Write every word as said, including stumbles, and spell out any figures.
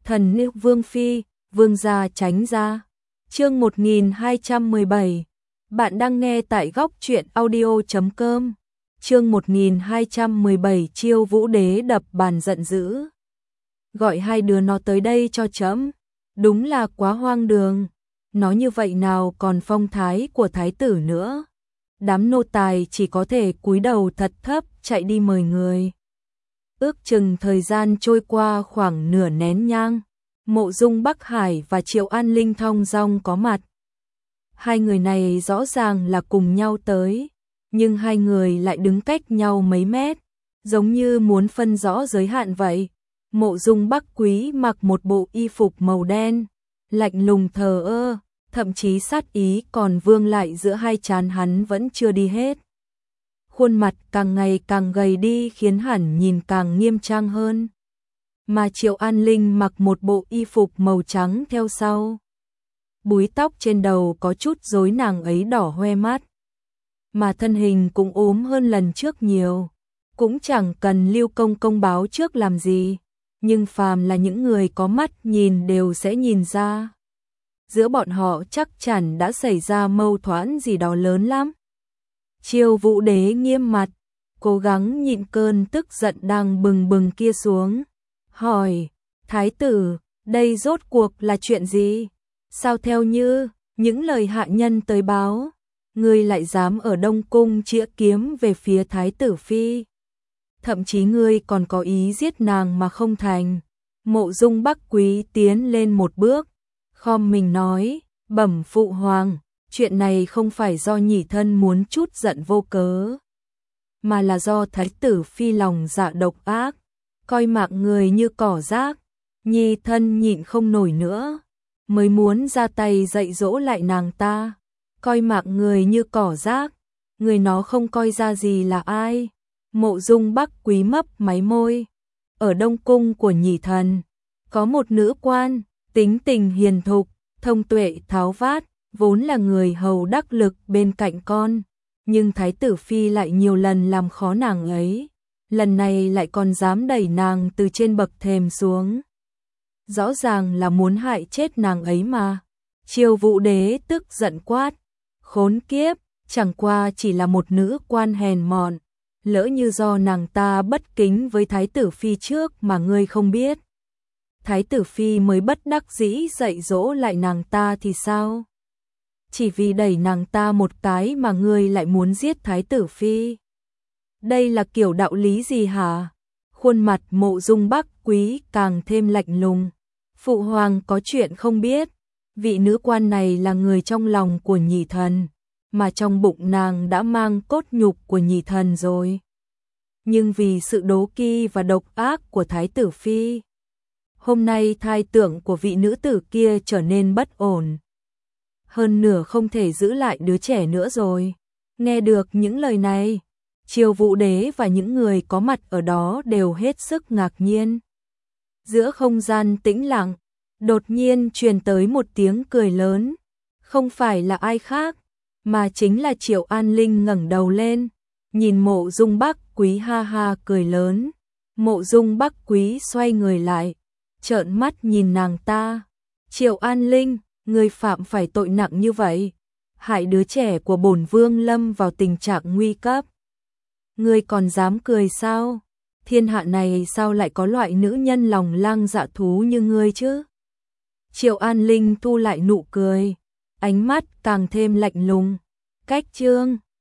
Thần nữ Vương Phi, Vương gia tránh ra. Chương một nghìn hai trăm mười bảy. Bạn đang nghe tại góc truyện audio chấm com. Chương một nghìn hai trăm mười bảy Chiêu Vũ Đế đập bàn giận dữ. Gọi hai đứa nó tới đây cho chấm. Đúng là quá hoang đường. Nói như vậy nào còn phong thái của thái tử nữa. Đám nô tài chỉ có thể cúi đầu thật thấp chạy đi mời người. Ước chừng thời gian trôi qua khoảng nửa nén nhang. Mộ Dung Bắc Hải và Triệu An Linh thong dong có mặt. Hai người này rõ ràng là cùng nhau tới, nhưng hai người lại đứng cách nhau mấy mét, giống như muốn phân rõ giới hạn vậy. Mộ Dung Bắc Quý mặc một bộ y phục màu đen, lạnh lùng thờ ơ, thậm chí sát ý còn vương lại giữa hai trán hắn vẫn chưa đi hết. Khuôn mặt càng ngày càng gầy đi khiến hẳn nhìn càng nghiêm trang hơn. Mà Triệu An Linh mặc một bộ y phục màu trắng theo sau. Búi tóc trên đầu có chút rối, nàng ấy đỏ hoe mắt. Mà thân hình cũng ốm hơn lần trước nhiều. Cũng chẳng cần Lưu Công công báo trước làm gì. Nhưng phàm là những người có mắt nhìn đều sẽ nhìn ra. Giữa bọn họ chắc chắn đã xảy ra mâu thuẫn gì đó lớn lắm. Chiêu Vũ Đế nghiêm mặt, cố gắng nhịn cơn tức giận đang bừng bừng kia xuống. Hỏi, thái tử, đây rốt cuộc là chuyện gì? Sao theo như những lời hạ nhân tới báo, ngươi lại dám ở Đông Cung chĩa kiếm về phía thái tử phi? Thậm chí ngươi còn có ý giết nàng mà không thành. Mộ Dung Bắc Quý tiến lên một bước, khom mình nói, bẩm phụ hoàng, chuyện này không phải do nhị thân muốn chút giận vô cớ, mà là do thái tử phi lòng dạ độc ác, coi mạng người như cỏ rác, nhi thân nhịn không nổi nữa, mới muốn ra tay dạy dỗ lại nàng ta. Coi mạng người như cỏ rác, người nó không coi ra gì là ai. Mộ Dung Bắc Quý mấp máy môi. Ở Đông Cung của nhị thần, có một nữ quan, tính tình hiền thục, thông tuệ tháo vát, vốn là người hầu đắc lực bên cạnh con. Nhưng thái tử phi lại nhiều lần làm khó nàng ấy. Lần này lại còn dám đẩy nàng từ trên bậc thềm xuống. Rõ ràng là muốn hại chết nàng ấy mà. Chiêu Vũ Đế tức giận quát. Khốn kiếp, chẳng qua chỉ là một nữ quan hèn mọn. Lỡ như do nàng ta bất kính với thái tử phi trước mà ngươi không biết. Thái tử phi mới bất đắc dĩ dạy dỗ lại nàng ta thì sao? Chỉ vì đẩy nàng ta một cái mà ngươi lại muốn giết thái tử phi. Đây là kiểu đạo lý gì hả? Khuôn mặt Mộ Dung Bắc Quý càng thêm lạnh lùng. Phụ hoàng có chuyện không biết. Vị nữ quan này là người trong lòng của nhị thần, mà trong bụng nàng đã mang cốt nhục của nhị thần rồi. Nhưng vì sự đố kỵ và độc ác của thái tử phi, hôm nay thai tưởng của vị nữ tử kia trở nên bất ổn. Hơn nửa không thể giữ lại đứa trẻ nữa rồi. Nghe được những lời này, Chiêu Vũ Đế và những người có mặt ở đó đều hết sức ngạc nhiên. Giữa không gian tĩnh lặng, đột nhiên truyền tới một tiếng cười lớn. Không phải là ai khác, mà chính là Triệu An Linh ngẩng đầu lên, nhìn Mộ Dung Bắc Quý ha ha cười lớn. Mộ Dung Bắc Quý xoay người lại, trợn mắt nhìn nàng ta. Triệu An Linh, ngươi phạm phải tội nặng như vậy, hại đứa trẻ của bổn vương lâm vào tình trạng nguy cấp. Ngươi còn dám cười sao? Thiên hạ này sao lại có loại nữ nhân lòng lang dạ thú như ngươi chứ? Triệu An Linh thu lại nụ cười, ánh mắt càng thêm lạnh lùng. Cách chương